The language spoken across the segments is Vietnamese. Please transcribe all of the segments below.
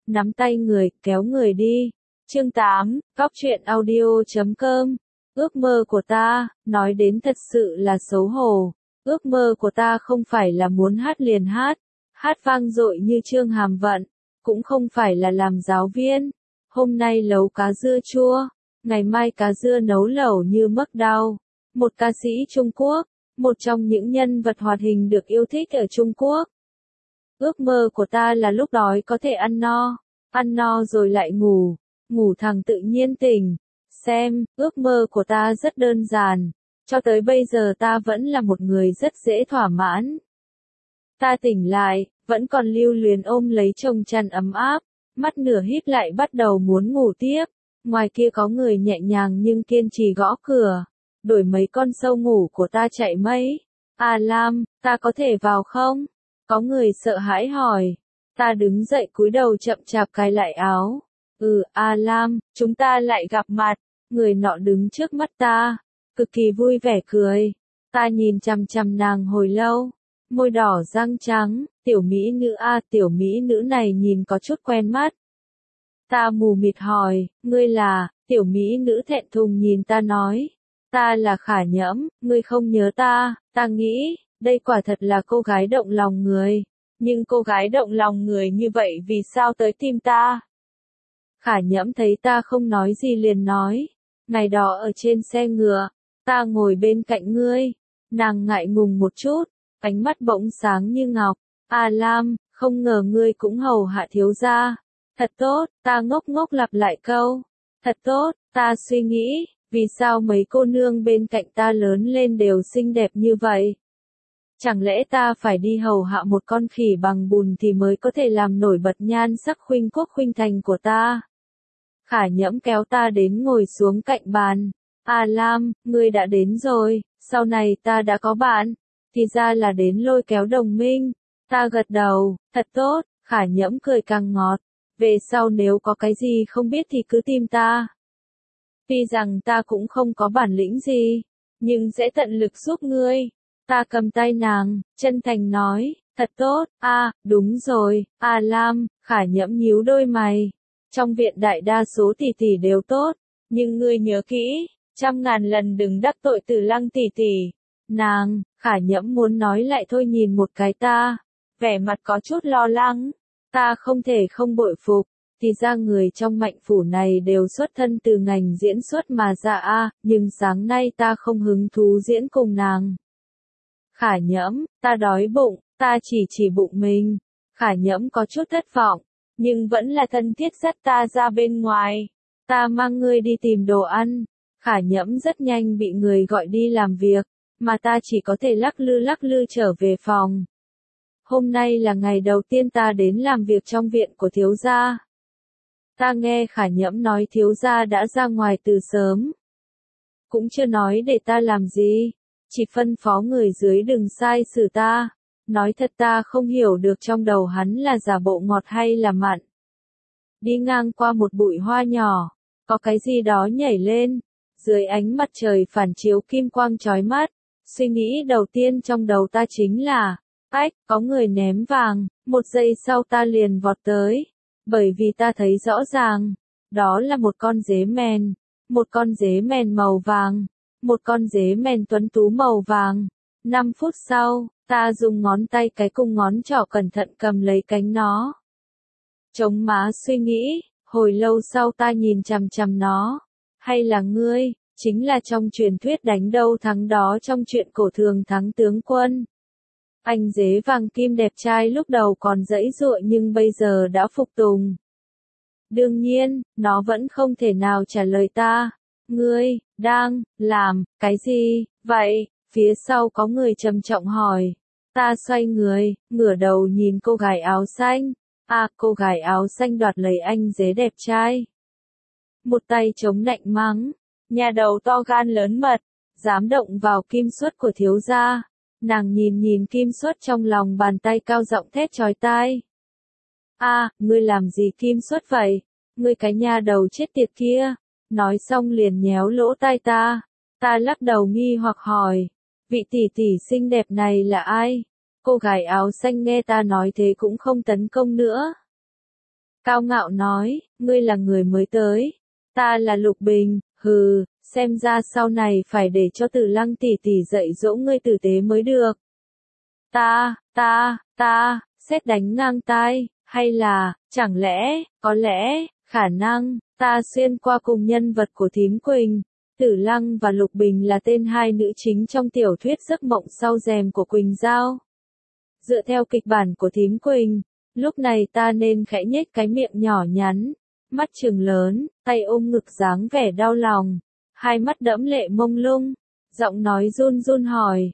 nắm tay người, kéo người đi. Chương 8, Cóc truyện audio.com. Ước mơ của ta, nói đến thật sự là xấu hổ. Ước mơ của ta không phải là muốn hát liền hát vang dội như Trương Hàm Vận, cũng không phải là làm giáo viên. Hôm nay nấu cá dưa chua, ngày mai cá dưa nấu lẩu như mấc đau. Một ca sĩ Trung Quốc, một trong những nhân vật hoạt hình được yêu thích ở Trung Quốc. Ước mơ của ta là lúc đói có thể ăn no rồi lại ngủ thẳng tự nhiên tỉnh. Xem, ước mơ của ta rất đơn giản, cho tới bây giờ ta vẫn là một người rất dễ thỏa mãn. Ta tỉnh lại, vẫn còn lưu luyến ôm lấy chồng chăn ấm áp, mắt nửa híp lại bắt đầu muốn ngủ tiếp. Ngoài kia có người nhẹ nhàng nhưng kiên trì gõ cửa, đuổi mấy con sâu ngủ của ta chạy mấy. À Lam, ta có thể vào không? Có người sợ hãi hỏi. Ta đứng dậy cúi đầu chậm chạp cài lại áo. A Lam, chúng ta lại gặp mặt. Người nọ đứng trước mắt ta, cực kỳ vui vẻ cười. Ta nhìn chằm chằm nàng hồi lâu, môi đỏ răng trắng, tiểu mỹ nữ tiểu mỹ nữ này nhìn có chút quen mắt. Ta mù mịt hỏi, ngươi là, tiểu mỹ nữ thẹn thùng nhìn ta nói, ta là Khả Nhẫm, ngươi không nhớ ta. Ta nghĩ, đây quả thật là cô gái động lòng người, nhưng cô gái động lòng người như vậy vì sao tới tìm ta? Khả Nhẫm thấy ta không nói gì liền nói, ngày đó ở trên xe ngựa, ta ngồi bên cạnh ngươi. Nàng ngại ngùng một chút, ánh mắt bỗng sáng như ngọc. A Lam, không ngờ ngươi cũng hầu hạ thiếu gia. Thật tốt, ta ngốc ngốc lặp lại câu. Thật tốt, ta suy nghĩ, vì sao mấy cô nương bên cạnh ta lớn lên đều xinh đẹp như vậy? Chẳng lẽ ta phải đi hầu hạ một con khỉ bằng bùn thì mới có thể làm nổi bật nhan sắc khuynh quốc khuynh thành của ta? Khả Nhẫm kéo ta đến ngồi xuống cạnh bàn. A Lam, ngươi đã đến rồi, sau này ta đã có bạn. Thì ra là đến lôi kéo đồng minh. Ta gật đầu, thật tốt. Khả Nhẫm cười càng ngọt. Về sau nếu có cái gì không biết thì cứ tìm ta. Tuy rằng ta cũng không có bản lĩnh gì, nhưng sẽ tận lực giúp ngươi. Ta cầm tay nàng, chân thành nói, thật tốt. Đúng rồi, A Lam. Khả Nhẫm nhíu đôi mày. Trong viện đại đa số tỷ tỷ đều tốt, nhưng ngươi nhớ kỹ, 100.000 lần đừng đắc tội Tử Lăng tỷ tỷ. Nàng, Khả Nhẫm muốn nói lại thôi nhìn một cái ta, vẻ mặt có chút lo lắng. Ta không thể không bội phục, thì ra người trong Mạnh phủ này đều xuất thân từ ngành diễn xuất mà ra nhưng sáng nay ta không hứng thú diễn cùng nàng. Khả Nhẫm, ta đói bụng, ta chỉ bụng mình. Khả Nhẫm có chút thất vọng, nhưng vẫn là thân thiết dắt ta ra bên ngoài. Ta mang ngươi đi tìm đồ ăn. Khả Nhẫm rất nhanh bị người gọi đi làm việc, mà ta chỉ có thể lắc lư trở về phòng. Hôm nay là ngày đầu tiên ta đến làm việc trong viện của thiếu gia. Ta nghe Khả Nhẫm nói thiếu gia đã ra ngoài từ sớm. Cũng chưa nói để ta làm gì, chỉ phân phó người dưới đừng sai xử ta. Nói thật ta không hiểu được trong đầu hắn là giả bộ ngọt hay là mặn. Đi ngang qua một bụi hoa nhỏ, có cái gì đó nhảy lên, dưới ánh mặt trời phản chiếu kim quang chói mắt. Suy nghĩ đầu tiên trong đầu ta chính là, có người ném vàng. Một giây sau ta liền vọt tới, bởi vì ta thấy rõ ràng, đó là một con dế mèn màu vàng, một con dế mèn tuấn tú màu vàng. 5 phút sau, ta dùng ngón tay cái cùng ngón trỏ cẩn thận cầm lấy cánh nó. Chống má suy nghĩ, hồi lâu sau ta nhìn chằm chằm nó. Hay là ngươi, chính là trong truyền thuyết đánh đâu thắng đó trong chuyện cổ thường thắng tướng quân. Anh dế vàng kim đẹp trai lúc đầu còn giãy giụa nhưng bây giờ đã phục tùng. Đương nhiên, nó vẫn không thể nào trả lời ta. Ngươi, đang, làm, cái gì, vậy? Phía sau có người trầm trọng hỏi. Ta xoay người, ngửa đầu nhìn cô gái áo xanh. Cô gái áo xanh đoạt lấy anh dế đẹp trai. Một tay chống nạnh mắng. Nhà đầu to gan lớn mật, dám động vào kim suất của thiếu gia. Nàng nhìn kim suất trong lòng bàn tay cao giọng thét chói tai. Ngươi làm gì kim suất vậy? Ngươi cái nhà đầu chết tiệt kia. Nói xong liền nhéo lỗ tai ta. Ta lắc đầu nghi hoặc hỏi. Vị tỷ tỷ xinh đẹp này là ai? Cô gái áo xanh nghe ta nói thế cũng không tấn công nữa. cao ngạo nói, ngươi là người mới tới, ta là Lục Bình, hừ, xem ra sau này phải để cho Tử Lăng tỷ tỷ dạy dỗ ngươi tử tế mới được. Ta, sét đánh ngang tai, hay là, chẳng lẽ, có lẽ, khả năng, ta xuyên qua cùng nhân vật của Thím Quỳnh. Tử Lăng và Lục Bình là tên hai nữ chính trong tiểu thuyết Giấc mộng sau rèm của Quỳnh Giao. Dựa theo kịch bản của Thím Quỳnh, lúc này ta nên khẽ nhếch cái miệng nhỏ nhắn, mắt trừng lớn, tay ôm ngực dáng vẻ đau lòng, hai mắt đẫm lệ mông lung, giọng nói run run hỏi,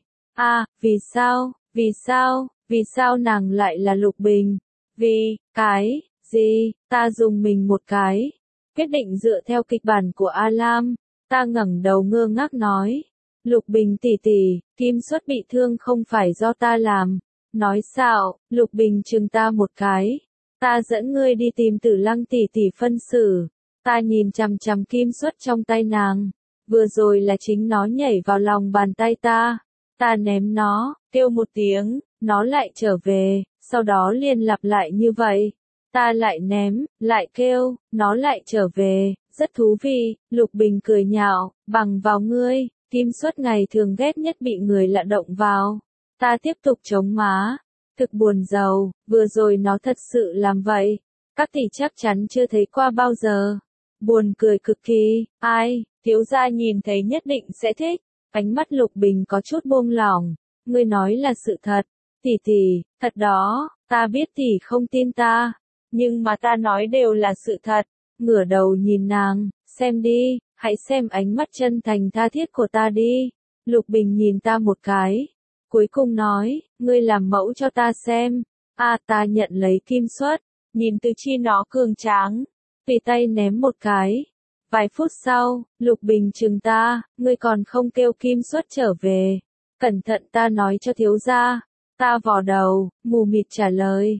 vì sao nàng lại là Lục Bình? Vì, cái, gì, ta dùng mình một cái, quyết định dựa theo kịch bản của A Lam, ta ngẩng đầu ngơ ngác nói, Lục Bình tỷ tỷ, Kim Xuất bị thương không phải do ta làm, nói xạo, Lục Bình chừng ta một cái, ta dẫn ngươi đi tìm Tử Lăng tỷ tỷ phân xử, ta nhìn chằm chằm Kim Xuất trong tay nàng, vừa rồi là chính nó nhảy vào lòng bàn tay ta ném nó, kêu một tiếng, nó lại trở về, sau đó liền lặp lại như vậy, ta lại ném, lại kêu, nó lại trở về, rất thú vị, Lục Bình cười nhạo, bằng vào ngươi, Kim Xuất ngày thường ghét nhất bị người lạ động vào, ta tiếp tục chống má, thực buồn rầu, vừa rồi nó thật sự làm vậy, các tỷ chắc chắn chưa thấy qua bao giờ, buồn cười cực kỳ, ai, thiếu gia nhìn thấy nhất định sẽ thích, ánh mắt Lục Bình có chút buông lỏng, ngươi nói là sự thật, tỷ, thật đó, ta biết tỷ không tin ta, nhưng mà ta nói đều là sự thật, ngửa đầu nhìn nàng, xem đi, hãy xem ánh mắt chân thành tha thiết của ta đi, Lục Bình nhìn ta một cái, cuối cùng nói, ngươi làm mẫu cho ta xem, ta nhận lấy Kim Xuất, nhìn tứ chi nó cường tráng, tùy tay ném một cái. Vài phút sau, Lục Bình chừng ta, ngươi còn không kêu Kim Xuất trở về. Cẩn thận ta nói cho thiếu gia. Ta vò đầu, mù mịt trả lời,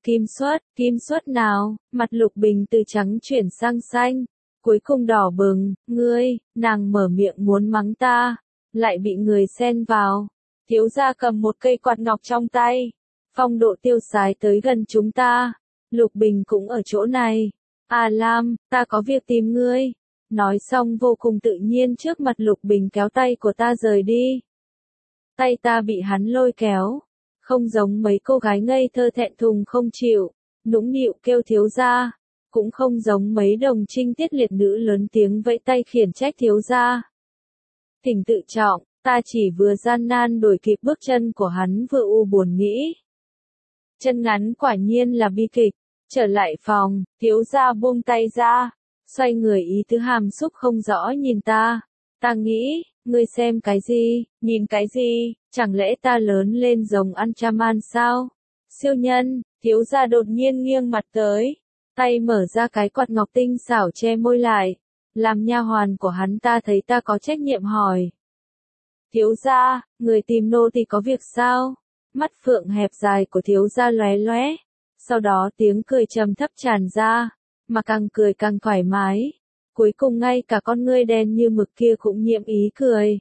Kim Xuất nào, mặt Lục Bình từ trắng chuyển sang xanh. Cuối cùng đỏ bừng, ngươi, nàng mở miệng muốn mắng ta, lại bị người xen vào. Thiếu gia cầm một cây quạt ngọc trong tay. Phong độ tiêu sái tới gần chúng ta. Lục Bình cũng ở chỗ này. Lam, ta có việc tìm ngươi. Nói xong vô cùng tự nhiên trước mặt Lục Bình kéo tay của ta rời đi. Tay ta bị hắn lôi kéo. Không giống mấy cô gái ngây thơ thẹn thùng không chịu, nũng nịu kêu thiếu gia. Cũng không giống mấy đồng trinh tiết liệt nữ lớn tiếng vẫy tay khiển trách thiếu gia. Thỉnh tự trọng, ta chỉ vừa gian nan đuổi kịp bước chân của hắn vừa u buồn nghĩ. Chân ngắn quả nhiên là bi kịch. Trở lại phòng, thiếu gia buông tay ra, xoay người ý tứ hàm xúc không rõ nhìn ta. Ta nghĩ, ngươi xem cái gì, nhìn cái gì, chẳng lẽ ta lớn lên giống Anchaman sao? Siêu nhân, thiếu gia đột nhiên nghiêng mặt tới, tay mở ra cái quạt ngọc tinh xảo che môi lại. Làm nha hoàn của hắn ta thấy ta có trách nhiệm hỏi. Thiếu gia, người tìm nô thì có việc sao? Mắt phượng hẹp dài của thiếu gia lóe lóe. Sau đó tiếng cười trầm thấp tràn ra, mà càng cười càng thoải mái. Cuối cùng ngay cả con ngươi đen như mực kia cũng nhiễm ý cười.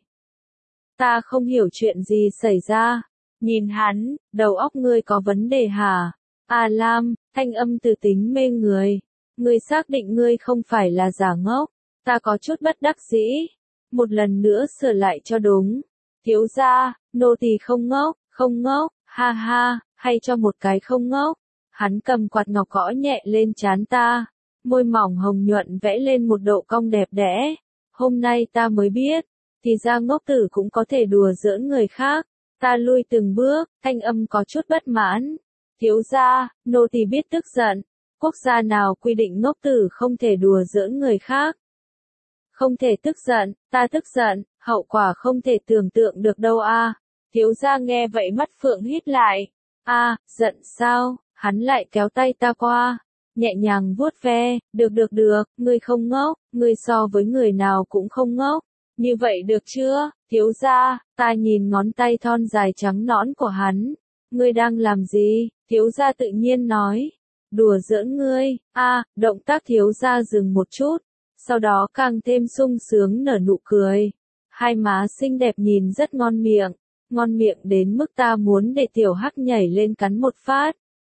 Ta không hiểu chuyện gì xảy ra. Nhìn hắn, đầu óc ngươi có vấn đề hả? Lam, thanh âm từ tính mê người. Ngươi xác định ngươi không phải là giả ngốc. Ta có chút bất đắc dĩ. Một lần nữa sửa lại cho đúng. Thiếu gia, nô tỳ không ngốc, ha ha, hay cho một cái không ngốc. Hắn cầm quạt ngọc gõ nhẹ lên trán ta, môi mỏng hồng nhuận vẽ lên một độ cong đẹp đẽ. Hôm nay ta mới biết, thì ra ngốc tử cũng có thể đùa giỡn người khác. Ta lui từng bước, thanh âm có chút bất mãn. Thiếu gia, nô tỳ biết tức giận. Quốc gia nào quy định ngốc tử không thể đùa giỡn người khác? Không thể tức giận, ta tức giận, hậu quả không thể tưởng tượng được đâu a. Thiếu gia nghe vậy mắt phượng hít lại. Giận sao? Hắn lại kéo tay ta qua, nhẹ nhàng vuốt ve, được, ngươi không ngốc, ngươi so với người nào cũng không ngốc, như vậy được chưa, thiếu gia, ta nhìn ngón tay thon dài trắng nõn của hắn, ngươi đang làm gì, thiếu gia tự nhiên nói, đùa giỡn ngươi, động tác thiếu gia dừng một chút, sau đó càng thêm sung sướng nở nụ cười, hai má xinh đẹp nhìn rất ngon miệng đến mức ta muốn để tiểu hắc nhảy lên cắn một phát.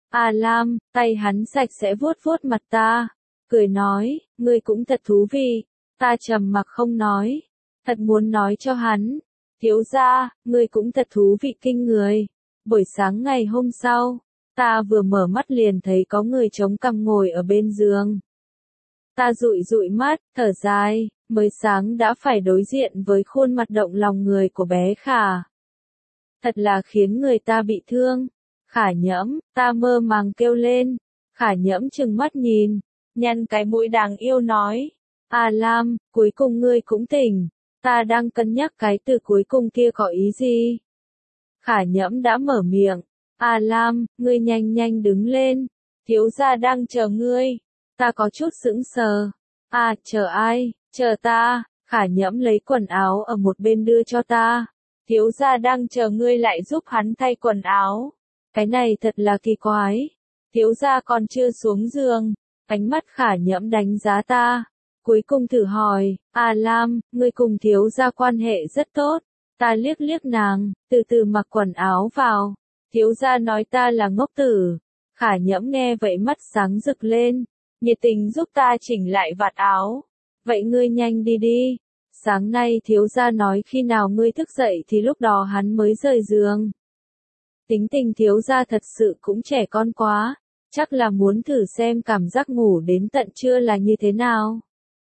A Lam, tay hắn sạch sẽ vuốt vuốt mặt ta, cười nói, ngươi cũng thật thú vị. Ta trầm mặc không nói, thật muốn nói cho hắn, thiếu gia, ngươi cũng thật thú vị kinh người. Buổi sáng ngày hôm sau, ta vừa mở mắt liền thấy có người chống cằm ngồi ở bên giường. Ta dụi dụi mắt, thở dài, mới sáng đã phải đối diện với khuôn mặt động lòng người của bé Khả. Thật là khiến người ta bị thương. Khả Nhẫm, ta mơ màng kêu lên. Khả Nhẫm trừng mắt nhìn, nhăn cái mũi đáng yêu nói. A Lam, cuối cùng ngươi cũng tỉnh. Ta đang cân nhắc cái từ cuối cùng kia có ý gì. Khả Nhẫm đã mở miệng. A Lam, ngươi nhanh nhanh đứng lên. Thiếu gia đang chờ ngươi. Ta có chút sững sờ. À, chờ ai? Chờ ta. Khả Nhẫm lấy quần áo ở một bên đưa cho ta. Thiếu gia đang chờ ngươi lại giúp hắn thay quần áo. Cái này thật là kỳ quái. Thiếu gia còn chưa xuống giường. Ánh mắt Khả Nhẫm đánh giá ta. Cuối cùng thử hỏi, A Lam, ngươi cùng thiếu gia quan hệ rất tốt. Ta liếc liếc nàng, từ từ mặc quần áo vào. Thiếu gia nói ta là ngốc tử. Khả Nhẫm nghe vậy mắt sáng rực lên, nhiệt tình giúp ta chỉnh lại vạt áo. Vậy ngươi nhanh đi đi. Sáng nay thiếu gia nói khi nào ngươi thức dậy thì lúc đó hắn mới rời giường. Tính tình thiếu gia thật sự cũng trẻ con quá, chắc là muốn thử xem cảm giác ngủ đến tận trưa là như thế nào.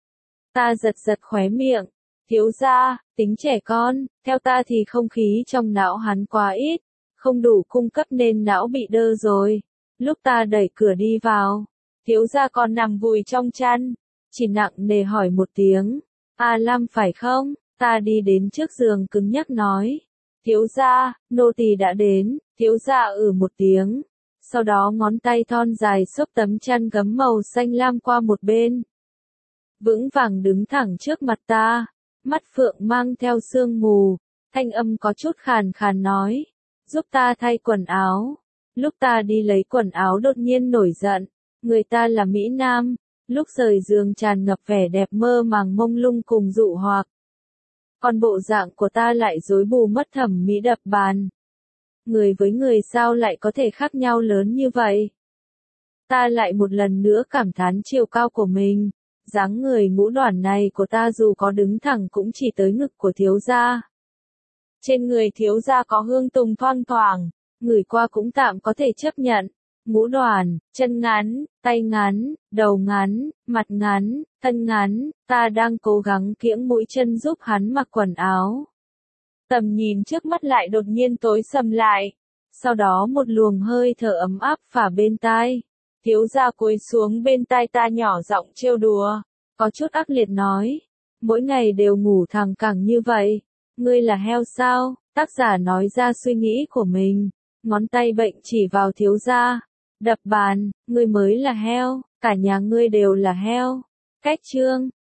Ta giật giật khóe miệng. Thiếu gia, tính trẻ con, theo ta thì không khí trong não hắn quá ít, không đủ cung cấp nên não bị đơ rồi. Lúc ta đẩy cửa đi vào, thiếu gia còn nằm vùi trong chăn, chỉ nặng nề hỏi một tiếng, A Lam phải không? Ta đi đến trước giường cứng nhắc nói, thiếu gia, nô tỳ đã đến. Thiếu gia một tiếng, sau đó ngón tay thon dài xốc tấm chăn gấm màu xanh lam qua một bên, vững vàng đứng thẳng trước mặt ta, mắt phượng mang theo sương mù, thanh âm có chút khàn khàn nói, giúp ta thay quần áo. Lúc ta đi lấy quần áo đột nhiên nổi giận, người ta là Mỹ Nam, lúc rời giường tràn ngập vẻ đẹp mơ màng mông lung cùng dụ hoặc. Còn bộ dạng của ta lại rối bù mất thẩm mỹ đập bàn. Người với người sao lại có thể khác nhau lớn như vậy? Ta lại một lần nữa cảm thán chiều cao của mình. Dáng người ngũ đoản này của ta dù có đứng thẳng cũng chỉ tới ngực của thiếu gia. Trên người thiếu gia có hương tùng thoang thoảng, ngửi qua cũng tạm có thể chấp nhận. Ngũ đoản, chân ngắn, tay ngắn, đầu ngắn, mặt ngắn, thân ngắn, ta đang cố gắng kiễng mũi chân giúp hắn mặc quần áo. Tầm nhìn trước mắt lại đột nhiên tối sầm lại. Sau đó một luồng hơi thở ấm áp phả bên tai. Thiếu gia cúi xuống bên tai ta nhỏ giọng trêu đùa, có chút ác liệt nói, mỗi ngày đều ngủ thẳng cẳng như vậy, ngươi là heo sao? Tác giả nói ra suy nghĩ của mình, ngón tay bệnh chỉ vào thiếu gia, đập bàn, ngươi mới là heo, cả nhà ngươi đều là heo. Cách chương